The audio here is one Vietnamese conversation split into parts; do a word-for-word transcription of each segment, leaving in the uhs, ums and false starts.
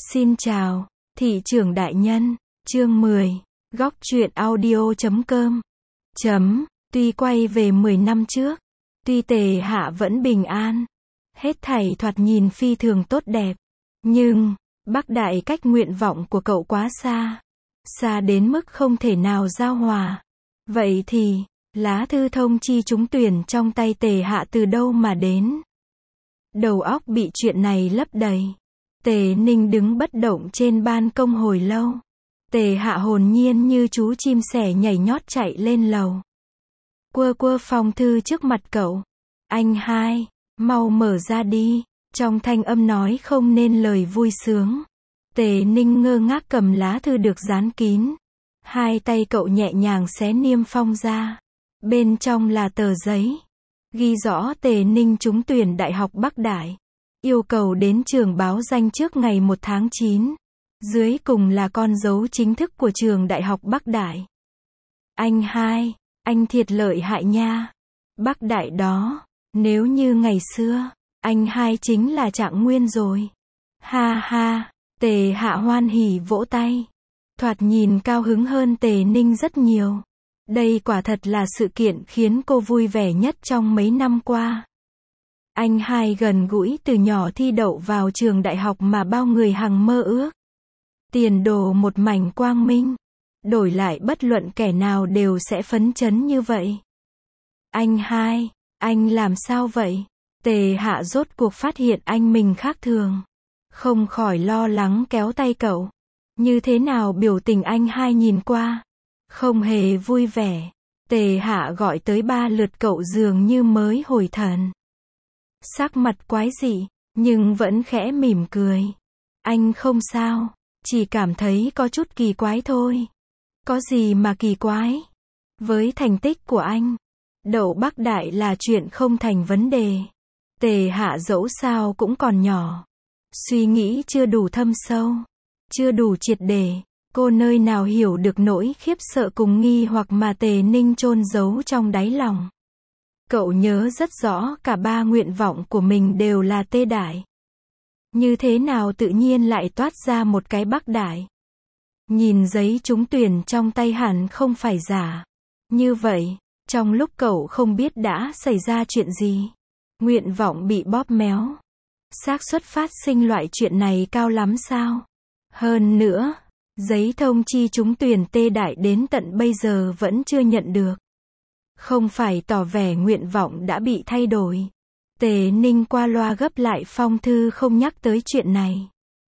Xin chào, thị trưởng đại nhân, chương mười, góc truyện audio chấm com. Chấm, tuy quay về mười năm trước, tuy Tề Hạ vẫn bình an, hết thảy thoạt nhìn phi thường tốt đẹp, nhưng, Bắc Đại cách nguyện vọng của cậu quá xa, xa đến mức không thể nào giao hòa. Vậy thì, lá thư thông chi trúng tuyển trong tay Tề Hạ từ đâu mà đến? Đầu óc bị chuyện này lấp đầy. Tề Ninh đứng bất động trên ban công hồi lâu. Tề Hạ hồn nhiên như chú chim sẻ nhảy nhót chạy lên lầu. Quơ quơ phong thư trước mặt cậu. Anh hai, mau mở ra đi. Trong thanh âm nói không nên lời vui sướng. Tề Ninh ngơ ngác cầm lá thư được dán kín. Hai tay cậu nhẹ nhàng xé niêm phong ra. Bên trong là tờ giấy. Ghi rõ Tề Ninh trúng tuyển Đại học Bắc Đại. Yêu cầu đến trường báo danh trước ngày một tháng chín. Dưới cùng là con dấu chính thức của trường Đại học Bắc Đại. Anh hai, anh thiệt lợi hại nha. Bắc Đại đó, nếu như ngày xưa, anh hai chính là Trạng Nguyên rồi. Ha ha, Tề Hạ hoan hỉ vỗ tay. Thoạt nhìn cao hứng hơn Tề Ninh rất nhiều. Đây quả thật là sự kiện khiến cô vui vẻ nhất trong mấy năm qua. Anh hai gần gũi từ nhỏ thi đậu vào trường đại học mà bao người hằng mơ ước. Tiền đồ một mảnh quang minh. Đổi lại bất luận kẻ nào đều sẽ phấn chấn như vậy. Anh hai, anh làm sao vậy? Tề Hạ rốt cuộc phát hiện anh mình khác thường. Không khỏi lo lắng kéo tay cậu. Như thế nào biểu tình anh hai nhìn qua? Không hề vui vẻ. Tề Hạ gọi tới ba lượt cậu dường như mới hồi thần. Sắc mặt quái dị, nhưng vẫn khẽ mỉm cười. Anh không sao, chỉ cảm thấy có chút kỳ quái thôi. Có gì mà kỳ quái? Với thành tích của anh, đậu Bắc Đại là chuyện không thành vấn đề. Tề Hạ dẫu sao cũng còn nhỏ. Suy nghĩ chưa đủ thâm sâu, chưa đủ triệt để. Cô nơi nào hiểu được nỗi khiếp sợ cùng nghi hoặc mà Tề Ninh chôn giấu trong đáy lòng. Cậu nhớ rất rõ cả ba nguyện vọng của mình đều là Tê Đại. Như thế nào tự nhiên lại toát ra một cái Bắc Đại? Nhìn giấy trúng tuyển trong tay hẳn không phải giả. Như vậy, trong lúc cậu không biết đã xảy ra chuyện gì, nguyện vọng bị bóp méo, xác suất phát sinh loại chuyện này cao lắm sao? Hơn nữa, giấy thông chi trúng tuyển Tê Đại đến tận bây giờ vẫn chưa nhận được. Không phải tỏ vẻ nguyện vọng đã bị thay đổi. Tề Ninh qua loa gấp lại phong thư không nhắc tới chuyện này.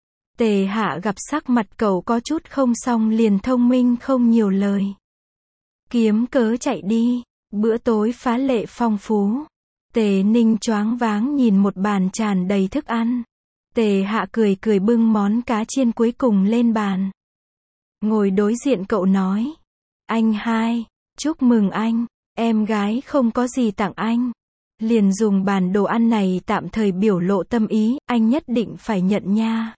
Tề Hạ gặp sắc mặt cậu có chút không xong liền thông minh không nhiều lời. Kiếm cớ chạy đi. Bữa tối phá lệ phong phú. Tề Ninh choáng váng nhìn một bàn tràn đầy thức ăn. Tề Hạ cười cười bưng món cá chiên cuối cùng lên bàn. Ngồi đối diện cậu nói. Anh hai, chúc mừng anh. Em gái không có gì tặng anh. Liền dùng bàn đồ ăn này tạm thời biểu lộ tâm ý, anh nhất định phải nhận nha.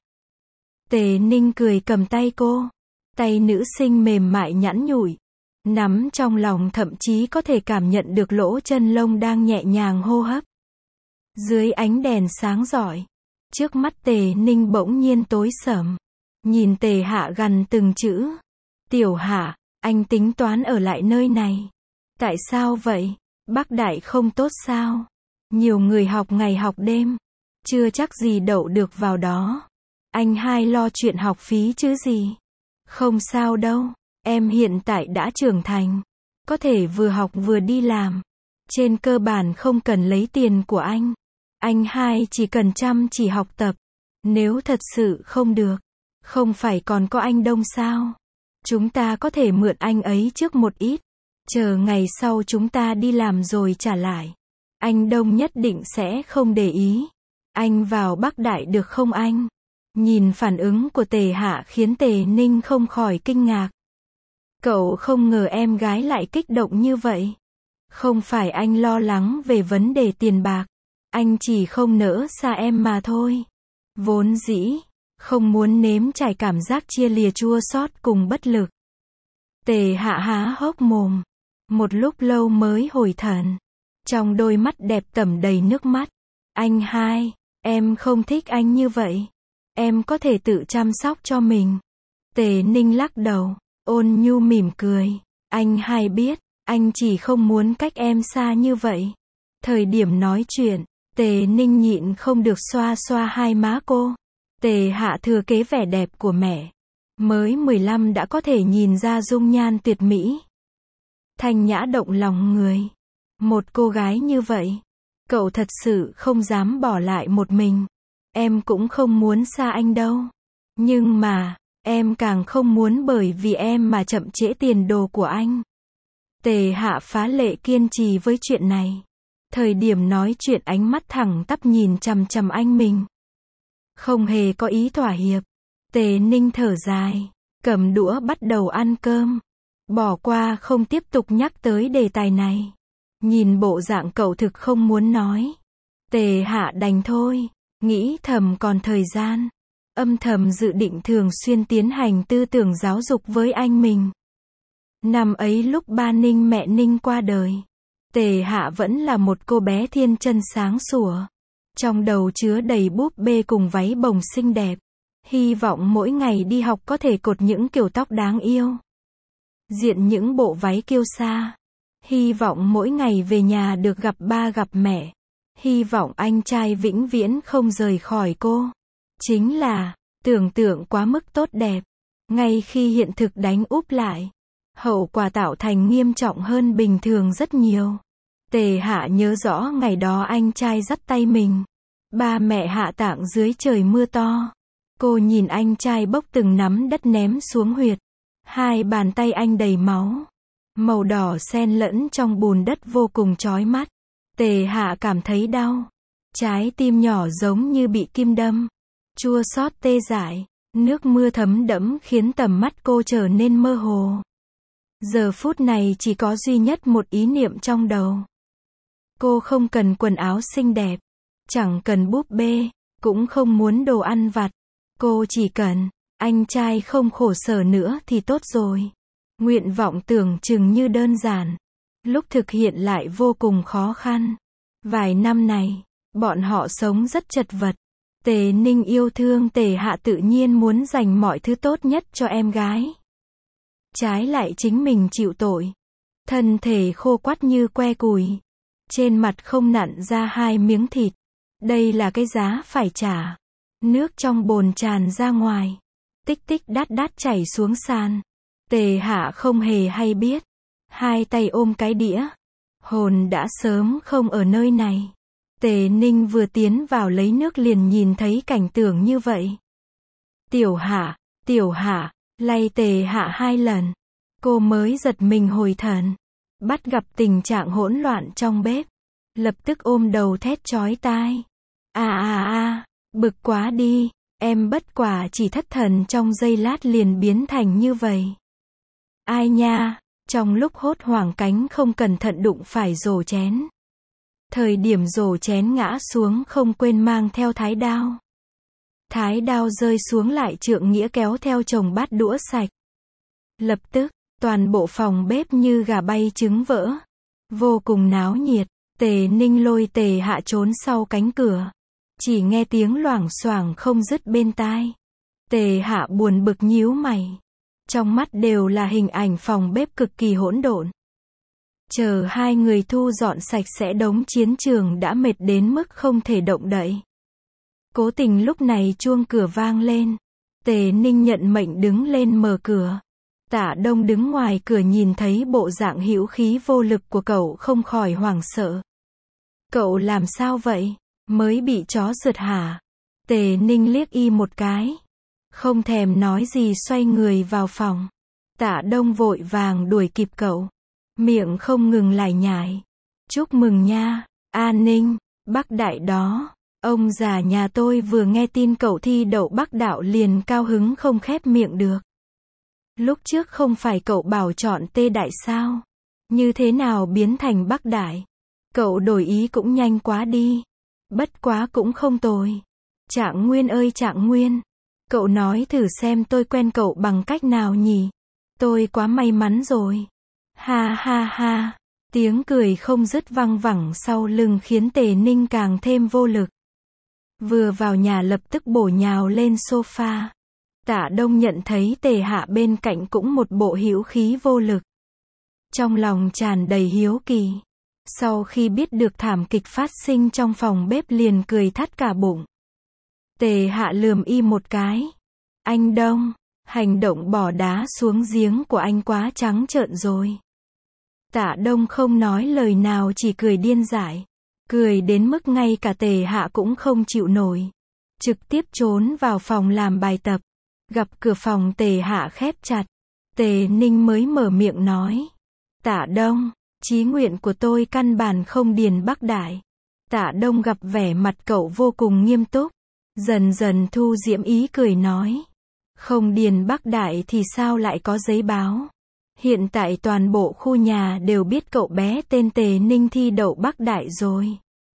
Tề Ninh cười cầm tay cô. Tay nữ sinh mềm mại nhẵn nhụi. Nắm trong lòng thậm chí có thể cảm nhận được lỗ chân lông đang nhẹ nhàng hô hấp. Dưới ánh đèn sáng rọi. Trước mắt Tề Ninh bỗng nhiên tối sầm. Nhìn Tề Hạ gằn từng chữ. Tiểu Hạ, anh tính toán ở lại nơi này. Tại sao vậy? Bắc Đại không tốt sao? Nhiều người học ngày học đêm. Chưa chắc gì đậu được vào đó. Anh hai lo chuyện học phí chứ gì. Không sao đâu. Em hiện tại đã trưởng thành. Có thể vừa học vừa đi làm. Trên cơ bản không cần lấy tiền của anh. Anh hai chỉ cần chăm chỉ học tập. Nếu thật sự không được. Không phải còn có anh Đông sao? Chúng ta có thể mượn anh ấy trước một ít. Chờ ngày sau chúng ta đi làm rồi trả lại. Anh Đông nhất định sẽ không để ý. Anh vào Bắc Đại được không anh? Nhìn phản ứng của Tề Hạ khiến Tề Ninh không khỏi kinh ngạc. Cậu không ngờ em gái lại kích động như vậy. Không phải anh lo lắng về vấn đề tiền bạc. Anh chỉ không nỡ xa em mà thôi. Vốn dĩ, không muốn nếm trải cảm giác chia lìa chua xót cùng bất lực. Tề Hạ há hốc mồm. Một lúc lâu mới hồi thần. Trong đôi mắt đẹp tẩm đầy nước mắt. Anh hai, em không thích anh như vậy. em có thể tự chăm sóc cho mình. Tề Ninh lắc đầu, ôn nhu mỉm cười. Anh hay biết, anh chỉ không muốn cách em xa như vậy. Thời điểm nói chuyện, Tề Ninh nhịn không được xoa xoa hai má cô. Tề Hạ thừa kế vẻ đẹp của mẹ. Mới mười lăm đã có thể nhìn ra dung nhan tuyệt mỹ. Thanh nhã động lòng người. Một cô gái như vậy, cậu thật sự không dám bỏ lại một mình. Em cũng không muốn xa anh đâu. Nhưng mà, em càng không muốn bởi vì em mà chậm trễ tiền đồ của anh. Tề Hạ phá lệ kiên trì với chuyện này. Thời điểm nói chuyện ánh mắt thẳng tắp nhìn chằm chằm anh mình. Không hề có ý thỏa hiệp. Tề Ninh thở dài, cầm đũa bắt đầu ăn cơm. Bỏ qua không tiếp tục nhắc tới đề tài này. Nhìn bộ dạng cậu thực không muốn nói. Tề Hạ đành thôi, nghĩ thầm còn thời gian. Âm thầm dự định thường xuyên tiến hành tư tưởng giáo dục với anh mình. Năm ấy lúc ba Ninh mẹ Ninh qua đời, Tề Hạ vẫn là một cô bé thiên chân sáng sủa. Trong đầu chứa đầy búp bê cùng váy bồng xinh đẹp. Hy vọng mỗi ngày đi học có thể cột những kiểu tóc đáng yêu. Diện những bộ váy kiêu sa. Hy vọng mỗi ngày về nhà được gặp ba gặp mẹ. Hy vọng anh trai vĩnh viễn không rời khỏi cô. Chính là, tưởng tượng quá mức tốt đẹp. Ngay khi hiện thực đánh úp lại, hậu quả tạo thành nghiêm trọng hơn bình thường rất nhiều. Tề Hạ nhớ rõ ngày đó anh trai dắt tay mình. Ba mẹ hạ táng dưới trời mưa to. Cô nhìn anh trai bốc từng nắm đất ném xuống huyệt. Hai bàn tay anh đầy máu. Màu đỏ xen lẫn trong bùn đất vô cùng chói mắt. Tề Hạ cảm thấy đau. Trái tim nhỏ giống như bị kim đâm. Chua xót tê dại. Nước mưa thấm đẫm khiến tầm mắt cô trở nên mơ hồ. Giờ phút này chỉ có duy nhất một ý niệm trong đầu. Cô không cần quần áo xinh đẹp. Chẳng cần búp bê. Cũng không muốn đồ ăn vặt. Cô chỉ cần, anh trai không khổ sở nữa thì tốt rồi. Nguyện vọng tưởng chừng như đơn giản. Lúc thực hiện lại vô cùng khó khăn. Vài năm này, bọn họ sống rất chật vật. Tề Ninh yêu thương Tề Hạ tự nhiên muốn dành mọi thứ tốt nhất cho em gái. Trái lại chính mình chịu tội. Thân thể khô quắt như que củi. Trên mặt không nặn ra hai miếng thịt. Đây là cái giá phải trả. Nước trong bồn tràn ra ngoài. Tích tích đát đát chảy xuống sàn. Tề Hạ không hề hay biết. Hai tay ôm cái đĩa. Hồn đã sớm không ở nơi này. Tề Ninh vừa tiến vào lấy nước liền nhìn thấy cảnh tượng như vậy. Tiểu Hạ, Tiểu Hạ, lay Tề Hạ hai lần. Cô mới giật mình hồi thần. Bắt gặp tình trạng hỗn loạn trong bếp. Lập tức ôm đầu thét chói tai. À à à, bực quá đi, em bất quả chỉ thất thần trong giây lát liền biến thành như vậy. Ai nha, trong lúc hốt hoảng cánh không cẩn thận đụng phải rổ chén. Thời điểm rổ chén ngã xuống không quên mang theo thái đao. Thái đao rơi xuống lại Trượng Nghĩa kéo theo chồng bát đũa sạch. Lập tức, toàn bộ phòng bếp như gà bay trứng vỡ. Vô cùng náo nhiệt, Tề Ninh lôi Tề Hạ trốn sau cánh cửa. Chỉ nghe tiếng loảng xoảng không dứt bên tai. Tề Hạ buồn bực nhíu mày. Trong mắt đều là hình ảnh phòng bếp cực kỳ hỗn độn. Chờ hai người thu dọn sạch sẽ đống chiến trường đã mệt đến mức không thể động đậy. Cố tình lúc này chuông cửa vang lên. Tề Ninh nhận mệnh đứng lên mở cửa. Tạ Đông đứng ngoài cửa nhìn thấy bộ dạng hữu khí vô lực của cậu không khỏi hoảng sợ. Cậu làm sao vậy? Mới bị chó sượt hả? Tề Ninh liếc y một cái. Không thèm nói gì xoay người vào phòng. Tạ Đông vội vàng đuổi kịp cậu. Miệng không ngừng lải nhải. Chúc mừng nha, An Ninh, Bắc Đại đó. Ông già nhà tôi vừa nghe tin cậu thi đậu Bắc Đạo liền cao hứng không khép miệng được. Lúc trước không phải cậu bảo chọn Tê Đại sao? Như thế nào biến thành Bắc Đại? Cậu đổi ý cũng nhanh quá đi. Bất quá cũng không tồi. Trạng Nguyên ơi Trạng Nguyên. Cậu nói thử xem tôi quen cậu bằng cách nào nhỉ? Tôi quá may mắn rồi. Ha ha ha. Tiếng cười không dứt văng vẳng sau lưng khiến Tề Ninh càng thêm vô lực. Vừa vào nhà lập tức bổ nhào lên sofa. Tạ Đông nhận thấy Tề Hạ bên cạnh cũng một bộ hữu khí vô lực. Trong lòng tràn đầy hiếu kỳ. Sau khi biết được thảm kịch phát sinh trong phòng bếp liền cười thắt cả bụng. Tề Hạ lườm y một cái. Anh Đông, hành động bỏ đá xuống giếng của anh quá trắng trợn rồi. Tạ Đông không nói lời nào chỉ cười điên dại. Cười đến mức ngay cả Tề Hạ cũng không chịu nổi. Trực tiếp trốn vào phòng làm bài tập. Gặp cửa phòng Tề Hạ khép chặt. Tề Ninh mới mở miệng nói. Tạ Đông, chí nguyện của tôi căn bản không điền Bắc Đại. Tạ Đông gặp vẻ mặt cậu vô cùng nghiêm túc. Dần dần thu diễm ý cười nói. Không điền Bắc Đại thì sao lại có giấy báo. Hiện tại toàn bộ khu nhà đều biết cậu bé tên Tề Ninh thi đậu Bắc Đại rồi.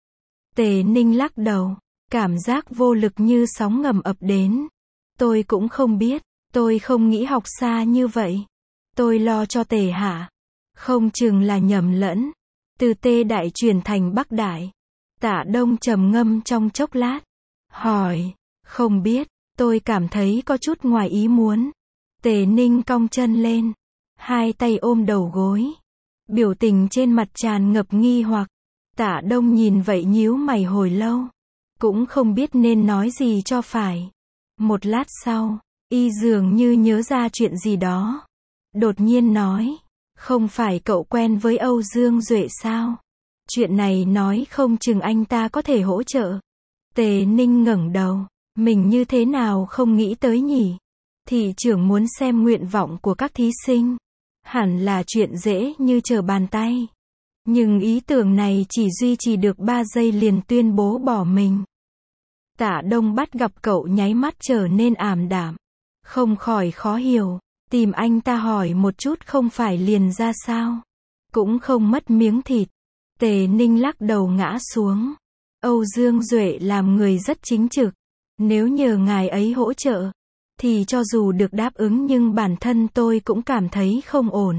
Tề Ninh lắc đầu. Cảm giác vô lực như sóng ngầm ập đến. Tôi cũng không biết. Tôi không nghĩ học xa như vậy. Tôi lo cho Tề Hạ. Không chừng là nhầm lẫn. Từ Tê Đại chuyển thành Bắc Đại. Tạ Đông trầm ngâm trong chốc lát. Hỏi. Không biết. Tôi cảm thấy có chút ngoài ý muốn. Tề Ninh cong chân lên. Hai tay ôm đầu gối. Biểu tình trên mặt tràn ngập nghi hoặc. Tạ Đông nhìn vậy nhíu mày hồi lâu. Cũng không biết nên nói gì cho phải. Một lát sau, y dường như nhớ ra chuyện gì đó. Đột nhiên nói. Không phải cậu quen với Âu Dương Duệ sao? Chuyện này nói không chừng anh ta có thể hỗ trợ. Tề Ninh ngẩng đầu. Mình như thế nào không nghĩ tới nhỉ? Thị trưởng muốn xem nguyện vọng của các thí sinh. Hẳn là chuyện dễ như trở bàn tay. Nhưng ý tưởng này chỉ duy trì được ba giây liền tuyên bố bỏ mình. Tạ Đông bắt gặp cậu nháy mắt trở nên ảm đạm. Không khỏi khó hiểu. Tìm anh ta hỏi một chút không phải liền ra sao. Cũng không mất miếng thịt. Tề Ninh lắc đầu ngã xuống. Âu Dương Duệ làm người rất chính trực. Nếu nhờ ngài ấy hỗ trợ, thì cho dù được đáp ứng nhưng bản thân tôi cũng cảm thấy không ổn.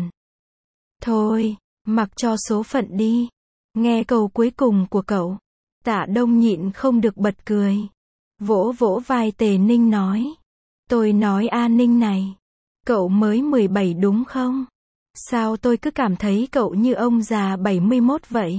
Thôi, mặc cho số phận đi. Nghe câu cuối cùng của cậu, Tạ Đông nhịn không được bật cười. Vỗ vỗ vai Tề Ninh nói. Tôi nói A Ninh này, cậu mới mười bảy đúng không? Sao tôi cứ cảm thấy cậu như ông già bảy mươi mốt vậy?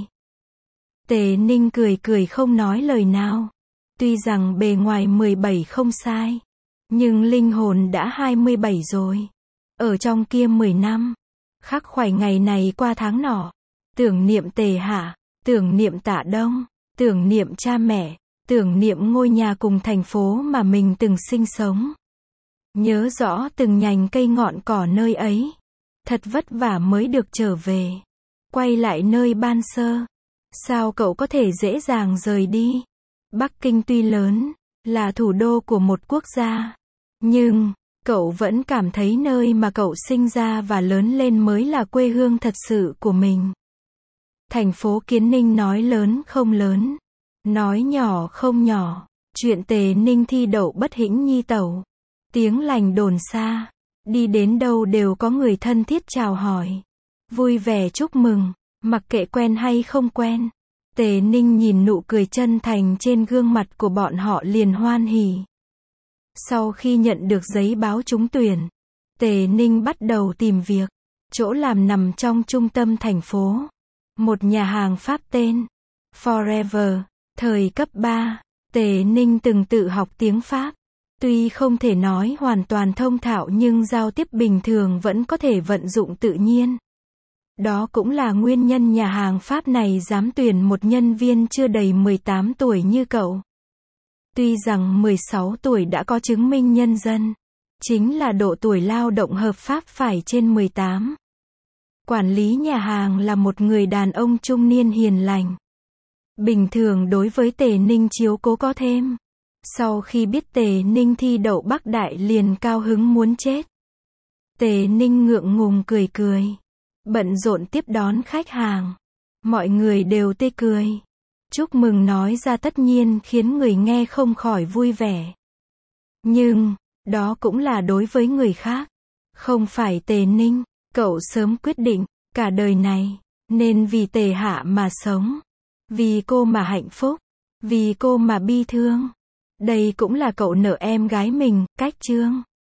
Tề Ninh cười cười không nói lời nào. Tuy rằng bề ngoài mười bảy không sai, nhưng linh hồn đã hai mươi bảy rồi. Ở trong kia mười năm, khắc khoải ngày này qua tháng nọ, tưởng niệm Tề Hạ, tưởng niệm Tạ Đông, tưởng niệm cha mẹ, tưởng niệm ngôi nhà cùng thành phố mà mình từng sinh sống. Nhớ rõ từng nhành cây ngọn cỏ nơi ấy. Thật vất vả mới được trở về. Quay lại nơi ban sơ. Sao cậu có thể dễ dàng rời đi? Bắc Kinh tuy lớn, là thủ đô của một quốc gia. Nhưng, cậu vẫn cảm thấy nơi mà cậu sinh ra và lớn lên mới là quê hương thật sự của mình. Thành phố Kiến Ninh nói lớn không lớn. Nói nhỏ không nhỏ. Chuyện Tề Ninh thi đậu Bất Hĩnh Nhi tẩu. Tiếng lành đồn xa. Đi đến đâu đều có người thân thiết chào hỏi. Vui vẻ chúc mừng. Mặc kệ quen hay không quen. Tề Ninh nhìn nụ cười chân thành trên gương mặt của bọn họ liền hoan hỉ. Sau khi nhận được giấy báo trúng tuyển, Tề Ninh bắt đầu tìm việc. Chỗ làm nằm trong trung tâm thành phố. Một nhà hàng Pháp tên Forever. Thời cấp ba, Tề Ninh từng tự học tiếng Pháp. Tuy không thể nói hoàn toàn thông thạo nhưng giao tiếp bình thường vẫn có thể vận dụng tự nhiên. Đó cũng là nguyên nhân nhà hàng Pháp này dám tuyển một nhân viên chưa đầy mười tám tuổi như cậu. Tuy rằng mười sáu tuổi đã có chứng minh nhân dân, chính là độ tuổi lao động hợp pháp phải trên mười tám. Quản lý nhà hàng là một người đàn ông trung niên hiền lành. Bình thường đối với Tề Ninh chiếu cố có thêm. Sau khi biết Tề Ninh thi đậu Bắc Đại liền cao hứng muốn chết. Tề Ninh ngượng ngùng cười cười. Bận rộn tiếp đón khách hàng. Mọi người đều tê cười. Chúc mừng nói ra tất nhiên khiến người nghe không khỏi vui vẻ. Nhưng, đó cũng là đối với người khác. Không phải Tề Ninh, cậu sớm quyết định, cả đời này, nên vì Tề Hạ mà sống. Vì cô mà hạnh phúc. Vì cô mà bi thương. Đây cũng là cậu nợ em gái mình, cách Trương.